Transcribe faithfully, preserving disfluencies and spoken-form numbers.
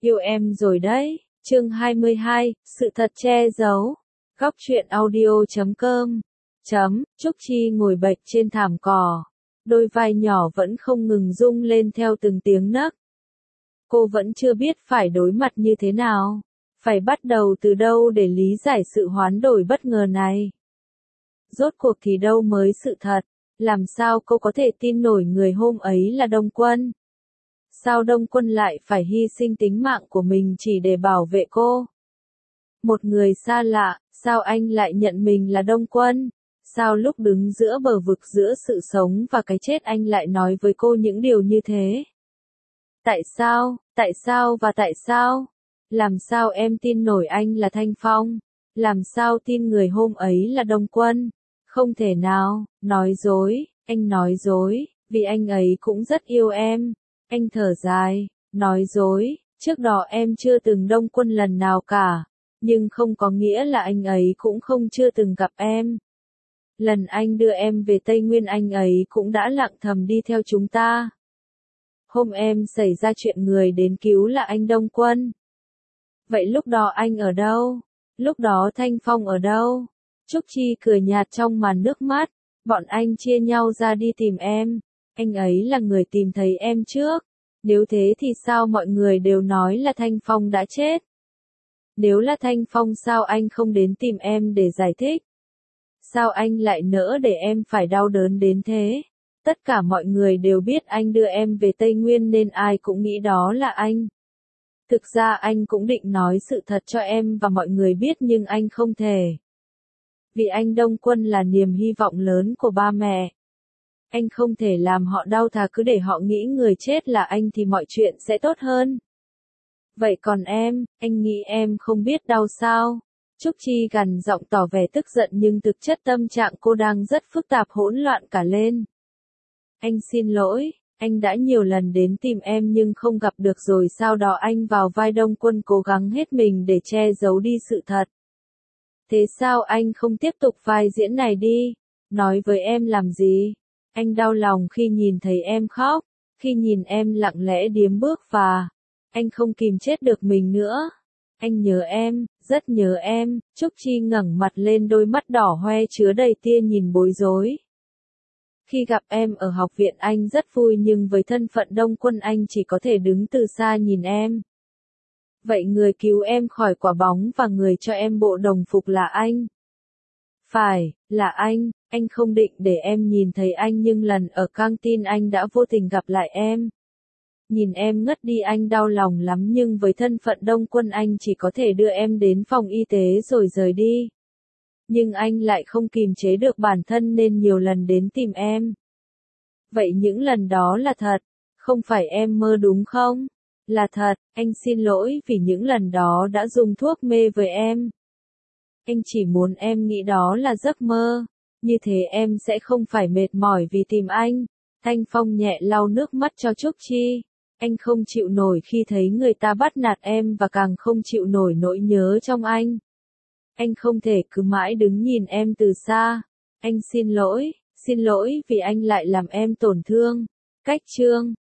Yêu em rồi đấy. Chương hai mươi hai, sự thật che giấu. Góc truyện audio chấm com. Chấm, Trúc Chi ngồi bệt trên thảm cỏ. Đôi vai nhỏ vẫn không ngừng rung lên theo từng tiếng nấc. Cô vẫn chưa biết phải đối mặt như thế nào. Phải bắt đầu từ đâu để lý giải sự hoán đổi bất ngờ này. Rốt cuộc thì đâu mới sự thật. Làm sao cô có thể tin nổi người hôm ấy là Đông Quân? Sao Đông Quân lại phải hy sinh tính mạng của mình chỉ để bảo vệ cô? Một người xa lạ, sao anh lại nhận mình là Đông Quân? Sao lúc đứng giữa bờ vực giữa sự sống và cái chết anh lại nói với cô những điều như thế? Tại sao, tại sao và tại sao? Làm sao em tin nổi anh là Thanh Phong? Làm sao tin người hôm ấy là Đông Quân? Không thể nào, nói dối, anh nói dối, vì anh ấy cũng rất yêu em. Anh thở dài, nói dối, trước đó em chưa từng Đông Quân lần nào cả, nhưng không có nghĩa là anh ấy cũng không chưa từng gặp em. Lần anh đưa em về Tây Nguyên anh ấy cũng đã lặng thầm đi theo chúng ta. Hôm em xảy ra chuyện người đến cứu là anh Đông Quân. Vậy lúc đó anh ở đâu? Lúc đó Thanh Phong ở đâu? Trúc Chi cười nhạt trong màn nước mắt, bọn anh chia nhau ra đi tìm em. Anh ấy là người tìm thấy em trước. Nếu thế thì sao mọi người đều nói là Thanh Phong đã chết? Nếu là Thanh Phong sao anh không đến tìm em để giải thích? Sao anh lại nỡ để em phải đau đớn đến thế? Tất cả mọi người đều biết anh đưa em về Tây Nguyên nên ai cũng nghĩ đó là anh. Thực ra anh cũng định nói sự thật cho em và mọi người biết nhưng anh không thể. Vì anh Đông Quân là niềm hy vọng lớn của ba mẹ. Anh không thể làm họ đau, thà cứ để họ nghĩ người chết là anh thì mọi chuyện sẽ tốt hơn. Vậy còn em, anh nghĩ em không biết đau sao? Trúc Chi gằn giọng tỏ vẻ tức giận nhưng thực chất tâm trạng cô đang rất phức tạp hỗn loạn cả lên. Anh xin lỗi, anh đã nhiều lần đến tìm em nhưng không gặp được rồi sau đó anh vào vai Đông Quân cố gắng hết mình để che giấu đi sự thật. Thế sao anh không tiếp tục vai diễn này đi? Nói với em làm gì? Anh đau lòng khi nhìn thấy em khóc, khi nhìn em lặng lẽ điếm bước và anh không kìm chết được mình nữa. Anh nhớ em, rất nhớ em. Trúc Chi ngẩng mặt lên, đôi mắt đỏ hoe chứa đầy tia nhìn bối rối. Khi gặp em ở học viện anh rất vui nhưng với thân phận Đông Quân anh chỉ có thể đứng từ xa nhìn em. Vậy người cứu em khỏi quả bóng và người cho em bộ đồng phục là anh? Phải, là anh. Anh không định để em nhìn thấy anh nhưng lần ở căng tin anh đã vô tình gặp lại em. Nhìn em ngất đi anh đau lòng lắm nhưng với thân phận Đông Quân anh chỉ có thể đưa em đến phòng y tế rồi rời đi. Nhưng anh lại không kìm chế được bản thân nên nhiều lần đến tìm em. Vậy những lần đó là thật, không phải em mơ đúng không? Là thật, anh xin lỗi vì những lần đó đã dùng thuốc mê với em. Anh chỉ muốn em nghĩ đó là giấc mơ, như thế em sẽ không phải mệt mỏi vì tìm anh. Thanh Phong nhẹ lau nước mắt cho Trúc Chi. Anh không chịu nổi khi thấy người ta bắt nạt em và càng không chịu nổi nỗi nhớ trong anh. Anh không thể cứ mãi đứng nhìn em từ xa. Anh xin lỗi, xin lỗi vì anh lại làm em tổn thương. Cách chương